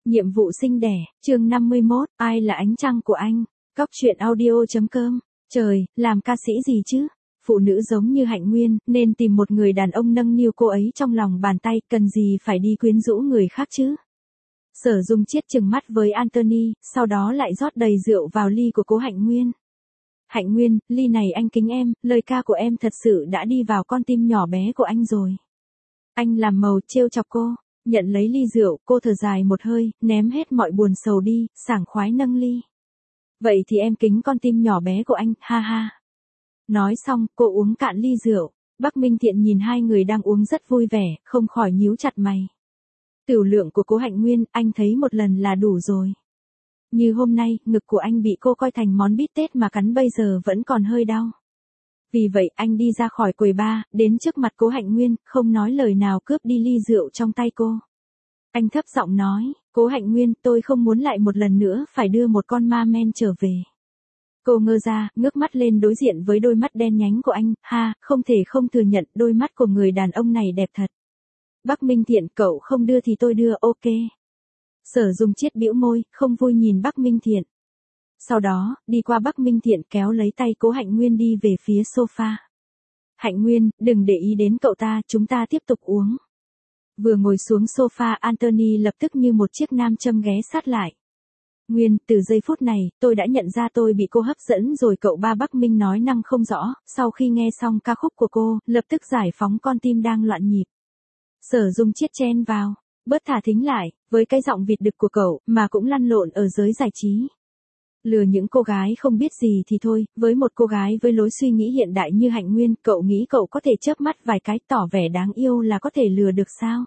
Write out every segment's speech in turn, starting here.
Nhiệm vụ sinh đẻ, chương 51, ai là ánh trăng của anh? Cóc truyện audio.com. Trời, làm ca sĩ gì chứ? Phụ nữ giống như Hạnh Nguyên, nên tìm một người đàn ông nâng niu cô ấy trong lòng bàn tay, cần gì phải đi quyến rũ người khác chứ? Sở Dung Chiết trừng mắt với Anthony, sau đó lại rót đầy rượu vào ly của cố Hạnh Nguyên. Hạnh Nguyên, ly này anh kính em, lời ca của em thật sự đã đi vào con tim nhỏ bé của anh rồi. Anh làm màu trêu chọc cô. Nhận lấy ly rượu, cô thở dài một hơi, ném hết mọi buồn sầu đi, sảng khoái nâng ly. Vậy thì em kính con tim nhỏ bé của anh, ha ha. Nói xong, cô uống cạn ly rượu. Bắc Minh Thiện nhìn hai người đang uống rất vui vẻ, không khỏi nhíu chặt mày. Tửu lượng của cố Hạnh Nguyên, anh thấy một lần là đủ rồi. Như hôm nay, ngực của anh bị cô coi thành món bít tết mà cắn bây giờ vẫn còn hơi đau. Vì vậy anh đi ra khỏi quầy bar, đến trước mặt cố Hạnh Nguyên, không nói lời nào cướp đi ly rượu trong tay cô. Anh thấp giọng nói, cố Hạnh Nguyên, tôi không muốn lại một lần nữa phải đưa một con ma men trở về. Cô ngơ ra, ngước mắt lên đối diện với đôi mắt đen nhánh của anh, ha, không thể không thừa nhận đôi mắt của người đàn ông này đẹp thật. Bắc Minh Thiện, cậu không đưa thì tôi đưa, ok. Sở Dung Chiết bĩu môi, không vui nhìn Bắc Minh Thiện. Sau đó, đi qua Bắc Minh Thiện kéo lấy tay cố Hạnh Nguyên đi về phía sofa. Hạnh Nguyên, đừng để ý đến cậu ta, chúng ta tiếp tục uống. Vừa ngồi xuống sofa, Anthony lập tức như một chiếc nam châm ghé sát lại. Nguyên, từ giây phút này, tôi đã nhận ra tôi bị cô hấp dẫn rồi. Cậu ba Bắc Minh nói năng không rõ, sau khi nghe xong ca khúc của cô, lập tức giải phóng con tim đang loạn nhịp. Sở Dung Chiết chen vào, bớt thả thính lại, với cái giọng vịt đực của cậu, mà cũng lăn lộn ở giới giải trí. Lừa những cô gái không biết gì thì thôi, với một cô gái với lối suy nghĩ hiện đại như Hạnh Nguyên, cậu nghĩ cậu có thể chớp mắt vài cái tỏ vẻ đáng yêu là có thể lừa được sao?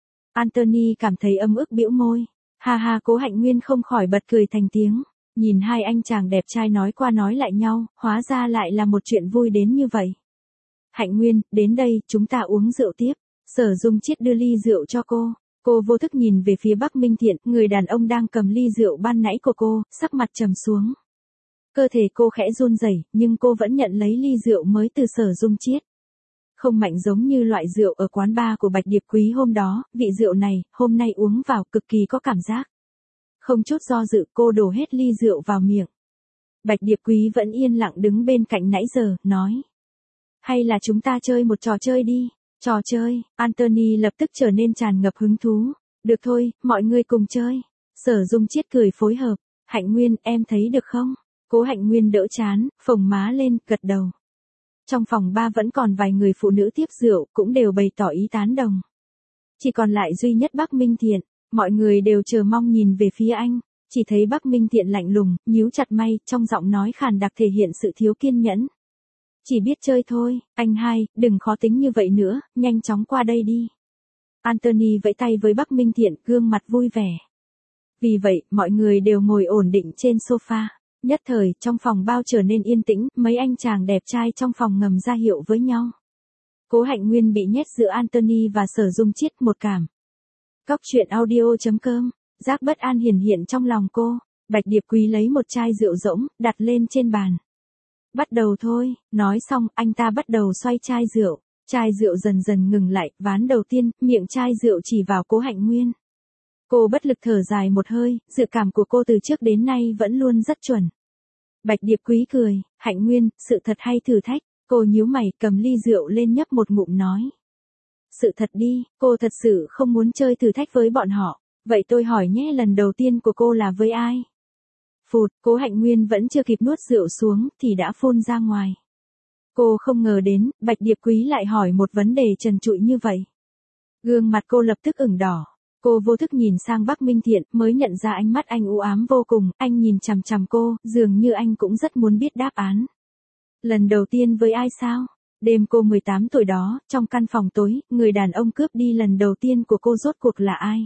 Anthony cảm thấy ấm ức bĩu môi. Ha ha, cố Hạnh Nguyên không khỏi bật cười thành tiếng. Nhìn hai anh chàng đẹp trai nói qua nói lại nhau, hóa ra lại là một chuyện vui đến như vậy. Hạnh Nguyên, đến đây, chúng ta uống rượu tiếp. Sở Dung Chiết đưa ly rượu cho cô. Cô vô thức nhìn về phía Bắc Minh Thiện, người đàn ông đang cầm ly rượu ban nãy của cô, sắc mặt trầm xuống. Cơ thể cô khẽ run rẩy, nhưng cô vẫn nhận lấy ly rượu mới từ Sở Dung Chiết. Không mạnh giống như loại rượu ở quán bar của Bạch Điệp Quý hôm đó, vị rượu này, hôm nay uống vào cực kỳ có cảm giác. Không chút do dự, cô đổ hết ly rượu vào miệng. Bạch Điệp Quý vẫn yên lặng đứng bên cạnh nãy giờ, nói. Hay là chúng ta chơi một trò chơi đi. Trò chơi, Anthony lập tức trở nên tràn ngập hứng thú. Được thôi, mọi người cùng chơi. Sở Dung Chiết cười phối hợp. Hạnh Nguyên, em thấy được không? Cố Hạnh Nguyên đỡ chán, phồng má lên, gật đầu. Trong phòng ba vẫn còn vài người phụ nữ tiếp rượu, cũng đều bày tỏ ý tán đồng. Chỉ còn lại duy nhất Bắc Minh Thiện, mọi người đều chờ mong nhìn về phía anh. Chỉ thấy Bắc Minh Thiện lạnh lùng, nhíu chặt mày, trong giọng nói khàn đặc thể hiện sự thiếu kiên nhẫn. Chỉ biết chơi thôi, anh hai, đừng khó tính như vậy nữa, nhanh chóng qua đây đi. Anthony vẫy tay với Bắc Minh Thiện, gương mặt vui vẻ. Vì vậy, mọi người đều ngồi ổn định trên sofa. Nhất thời, trong phòng bao trở nên yên tĩnh, mấy anh chàng đẹp trai trong phòng ngầm ra hiệu với nhau. Cố Hạnh Nguyên bị nhét giữa Anthony và Sở Dung Chiết một cảm. Cóc truyện audio.com, giác bất an hiển hiện trong lòng cô. Bạch Điệp Quý lấy một chai rượu rỗng, đặt lên trên bàn. Bắt đầu thôi, nói xong, anh ta bắt đầu xoay chai rượu. Chai rượu dần dần ngừng lại, ván đầu tiên, miệng chai rượu chỉ vào cố Hạnh Nguyên. Cô bất lực thở dài một hơi, dự cảm của cô từ trước đến nay vẫn luôn rất chuẩn. Bạch Điệp Quý cười, Hạnh Nguyên, sự thật hay thử thách? Cô nhíu mày, cầm ly rượu lên nhấp một ngụm nói. Sự thật đi, cô thật sự không muốn chơi thử thách với bọn họ. Vậy tôi hỏi nhé, lần đầu tiên của cô là với ai? Phụt, cố Hạnh Nguyên vẫn chưa kịp nuốt rượu xuống, thì đã phun ra ngoài. Cô không ngờ đến, Bạch Điệp Quý lại hỏi một vấn đề trần trụi như vậy. Gương mặt cô lập tức ửng đỏ. Cô vô thức nhìn sang Bắc Minh Thiện, mới nhận ra ánh mắt anh u ám vô cùng, anh nhìn chằm chằm cô, dường như anh cũng rất muốn biết đáp án. Lần đầu tiên với ai sao? Đêm cô 18 tuổi đó, trong căn phòng tối, người đàn ông cướp đi lần đầu tiên của cô rốt cuộc là ai?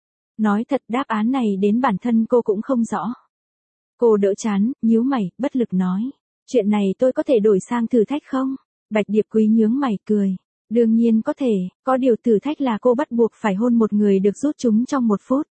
Nói thật, đáp án này đến bản thân cô cũng không rõ. Cô đỡ chán, nhíu mày, bất lực nói. Chuyện này tôi có thể đổi sang thử thách không? Bạch Điệp Quý nhướng mày, cười. Đương nhiên có thể, có điều thử thách là cô bắt buộc phải hôn một người được rút chúng trong 1 phút.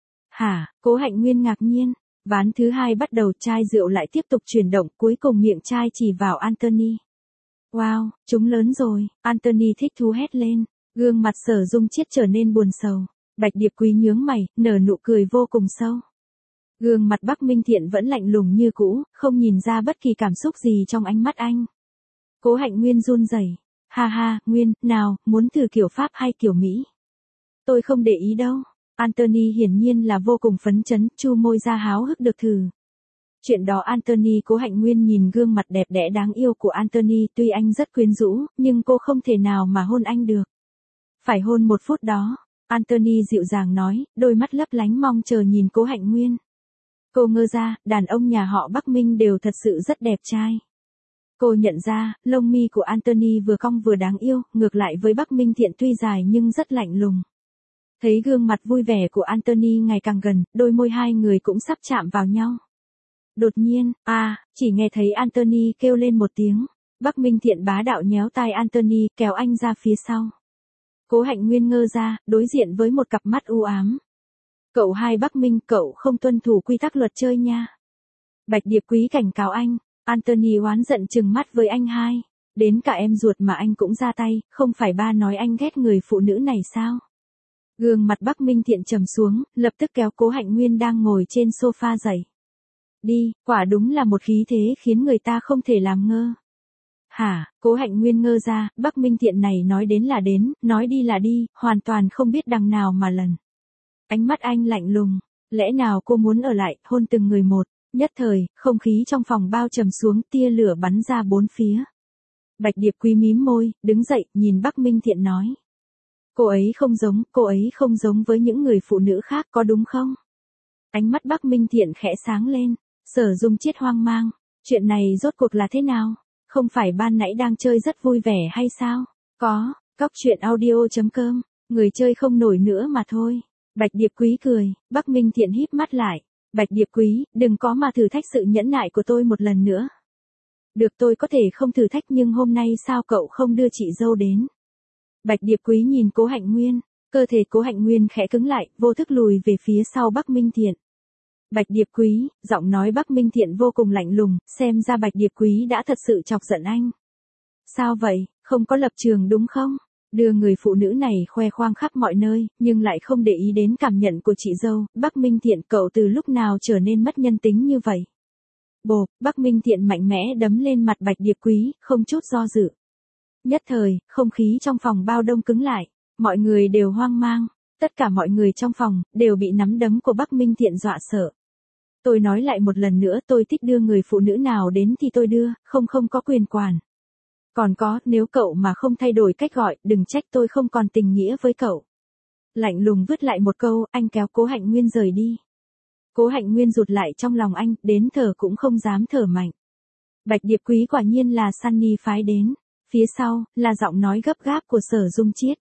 Hả, cố Hạnh Nguyên ngạc nhiên. Ván thứ hai bắt đầu, chai rượu lại tiếp tục chuyển động, cuối cùng miệng chai chỉ vào Anthony. Wow, chúng lớn rồi, Anthony thích thú hét lên. Gương mặt Sở Dung Chiết trở nên buồn sầu. Bạch Điệp Quý nhướng mày, nở nụ cười vô cùng sâu. Gương mặt Bắc Minh Thiện vẫn lạnh lùng như cũ, không nhìn ra bất kỳ cảm xúc gì trong ánh mắt anh. Cố Hạnh Nguyên run rẩy. Ha ha, Nguyên, nào, muốn thử kiểu Pháp hay kiểu Mỹ? Tôi không để ý đâu. Anthony hiển nhiên là vô cùng phấn chấn, chu môi ra háo hức được thử. Chuyện đó Anthony. Cố Hạnh Nguyên nhìn gương mặt đẹp đẽ đáng yêu của Anthony, tuy anh rất quyến rũ, nhưng cô không thể nào mà hôn anh được. Phải hôn một phút đó. Anthony dịu dàng nói, đôi mắt lấp lánh mong chờ nhìn Cố Hạnh Nguyên. Cô ngơ ra, đàn ông nhà họ Bắc Minh đều thật sự rất đẹp trai. Cô nhận ra, lông mi của Anthony vừa cong vừa đáng yêu, ngược lại với Bắc Minh Thiện tuy dài nhưng rất lạnh lùng. Thấy gương mặt vui vẻ của Anthony ngày càng gần, đôi môi hai người cũng sắp chạm vào nhau. Đột nhiên, chỉ nghe thấy Anthony kêu lên một tiếng. Bắc Minh Thiện bá đạo nhéo tai Anthony, kéo anh ra phía sau. Cố Hạnh Nguyên ngơ ra, đối diện với một cặp mắt u ám. Cậu hai Bắc Minh, cậu không tuân thủ quy tắc luật chơi nha. Bạch Điệp Quý cảnh cáo anh. Anthony oán giận trừng mắt với anh hai. Đến cả em ruột mà anh cũng ra tay, không phải ba nói anh ghét người phụ nữ này sao? Gương mặt Bắc Minh Thiện trầm xuống, lập tức kéo Cố Hạnh Nguyên đang ngồi trên sofa dậy. Đi, quả đúng là một khí thế khiến người ta không thể làm ngơ. Hả, Cố Hạnh Nguyên ngơ ra, Bắc Minh Thiện này nói đến là đến, nói đi là đi, hoàn toàn không biết đằng nào mà lần. Ánh mắt anh lạnh lùng, lẽ nào cô muốn ở lại, hôn từng người một, nhất thời, không khí trong phòng bao trầm xuống, tia lửa bắn ra bốn phía. Bạch Điệp Quý mím môi, đứng dậy, nhìn Bắc Minh Thiện nói. Cô ấy không giống với những người phụ nữ khác có đúng không? Ánh mắt Bắc Minh Thiện khẽ sáng lên, Sở Dung Chiết hoang mang, chuyện này rốt cuộc là thế nào? Không phải ban nãy đang chơi rất vui vẻ hay sao? Có, cóc truyện audio.com, người chơi không nổi nữa mà thôi. Bạch Điệp Quý cười, Bắc Minh Thiện híp mắt lại. Bạch Điệp Quý, đừng có mà thử thách sự nhẫn nại của tôi một lần nữa. Được, tôi có thể không thử thách, nhưng hôm nay sao cậu không đưa chị dâu đến? Bạch Điệp Quý nhìn Cố Hạnh Nguyên, cơ thể Cố Hạnh Nguyên khẽ cứng lại, vô thức lùi về phía sau Bắc Minh Thiện. Bạch Điệp Quý, giọng nói Bắc Minh Thiện vô cùng lạnh lùng, xem ra Bạch Điệp Quý đã thật sự chọc giận anh. Sao vậy, không có lập trường đúng không? Đưa người phụ nữ này khoe khoang khắp mọi nơi, nhưng lại không để ý đến cảm nhận của chị dâu. Bắc Minh Thiện, cậu từ lúc nào trở nên mất nhân tính như vậy? Bộp, Bắc Minh Thiện mạnh mẽ đấm lên mặt Bạch Điệp Quý, không chút do dự. Nhất thời, không khí trong phòng bao đông cứng lại, mọi người đều hoang mang, tất cả mọi người trong phòng, đều bị nắm đấm của Bắc Minh Thiện dọa sợ. Tôi nói lại một lần nữa, tôi thích đưa người phụ nữ nào đến thì tôi đưa, không có quyền quản. Còn có, nếu cậu mà không thay đổi cách gọi, đừng trách tôi không còn tình nghĩa với cậu. Lạnh lùng vứt lại một câu, anh kéo Cố Hạnh Nguyên rời đi. Cố Hạnh Nguyên rụt lại trong lòng anh, đến thở cũng không dám thở mạnh. Bạch Điệp Quý quả nhiên là Sunny phái đến. Phía sau, là giọng nói gấp gáp của Sở Dung Chiết.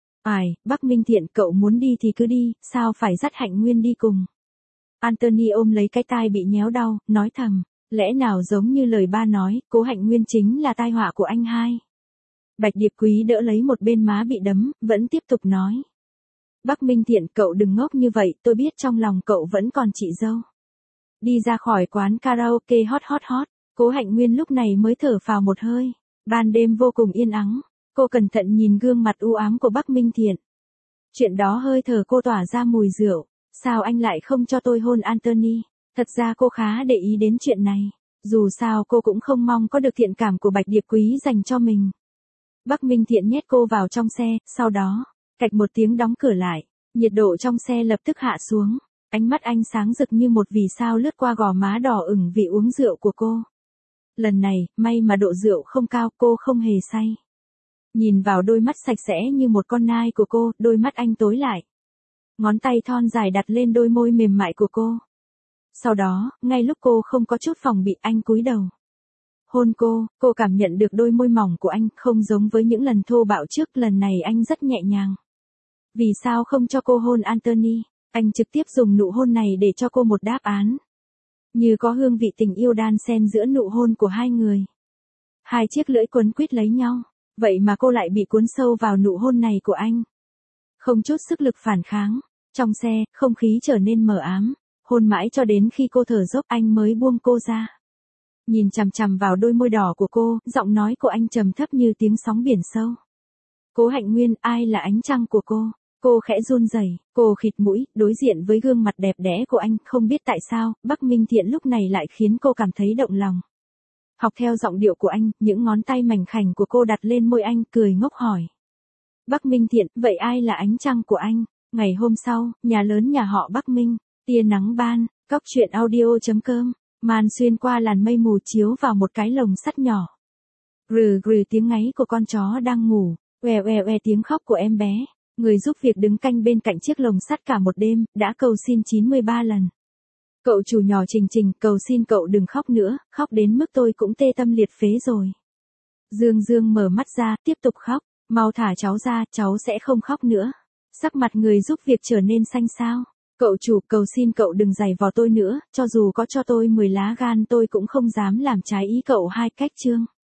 Bắc Minh Thiện, cậu muốn đi thì cứ đi, sao phải dắt Hạnh Nguyên đi cùng? Anthony ôm lấy cái tai bị nhéo đau, nói thầm, lẽ nào giống như lời ba nói, Cố Hạnh Nguyên chính là tai họa của anh hai. Bạch Điệp Quý đỡ lấy một bên má bị đấm, vẫn tiếp tục nói. Bắc Minh Thiện, cậu đừng ngốc như vậy, tôi biết trong lòng cậu vẫn còn chị dâu. Đi ra khỏi quán karaoke hot. Cố Hạnh Nguyên lúc này mới thở phào một hơi. Ban đêm vô cùng yên ắng, cô cẩn thận nhìn gương mặt u ám của Bắc Minh Thiện. Chuyện đó hơi thở cô tỏa ra mùi rượu, sao anh lại không cho tôi hôn Anthony? Thật ra cô khá để ý đến chuyện này, dù sao cô cũng không mong có được thiện cảm của Bạch Điệp Quý dành cho mình. Bắc Minh Thiện nhét cô vào trong xe, sau đó, cạch một tiếng đóng cửa lại, nhiệt độ trong xe lập tức hạ xuống, ánh mắt anh sáng rực như một vì sao lướt qua gò má đỏ ửng vì uống rượu của cô. Lần này, may mà độ rượu không cao, cô không hề say. Nhìn vào đôi mắt sạch sẽ như một con nai của cô, đôi mắt anh tối lại. Ngón tay thon dài đặt lên đôi môi mềm mại của cô. Sau đó, ngay lúc cô không có chút phòng bị, anh cúi đầu. Hôn cô cảm nhận được đôi môi mỏng của anh, không giống với những lần thô bạo trước, lần này anh rất nhẹ nhàng. Vì sao không cho cô hôn Anthony? Anh trực tiếp dùng nụ hôn này để cho cô một đáp án. Như có hương vị tình yêu đan xen giữa nụ hôn của hai người. Hai chiếc lưỡi quấn quýt lấy nhau, vậy mà cô lại bị cuốn sâu vào nụ hôn này của anh. Không chút sức lực phản kháng, trong xe, không khí trở nên mờ ám, hôn mãi cho đến khi cô thở dốc anh mới buông cô ra. Nhìn chằm chằm vào đôi môi đỏ của cô, giọng nói của anh trầm thấp như tiếng sóng biển sâu. Cố Hạnh Nguyên, ai là ánh trăng của cô? Cô khẽ run rẩy, cô khịt mũi, đối diện với gương mặt đẹp đẽ của anh, không biết tại sao, Bắc Minh Thiện lúc này lại khiến cô cảm thấy động lòng. Học theo giọng điệu của anh, những ngón tay mảnh khảnh của cô đặt lên môi anh, cười ngốc hỏi. Bắc Minh Thiện, vậy ai là ánh trăng của anh? Ngày hôm sau, nhà lớn nhà họ Bắc Minh, tia nắng ban, cóc truyện audio.com, màn xuyên qua làn mây mù chiếu vào một cái lồng sắt nhỏ. Rừ rừ tiếng ngáy của con chó đang ngủ, oe oe oe tiếng khóc của em bé. Người giúp việc đứng canh bên cạnh chiếc lồng sắt cả một đêm, đã cầu xin 93 lần. Cậu chủ nhỏ Trình Trình, cầu xin cậu đừng khóc nữa, khóc đến mức tôi cũng tê tâm liệt phế rồi. Dương Dương mở mắt ra, tiếp tục khóc, mau thả cháu ra, cháu sẽ không khóc nữa. Sắc mặt người giúp việc trở nên xanh xao. Cậu chủ, cầu xin cậu đừng giày vò tôi nữa, cho dù có cho tôi 10 lá gan tôi cũng không dám làm trái ý cậu hai cách chương.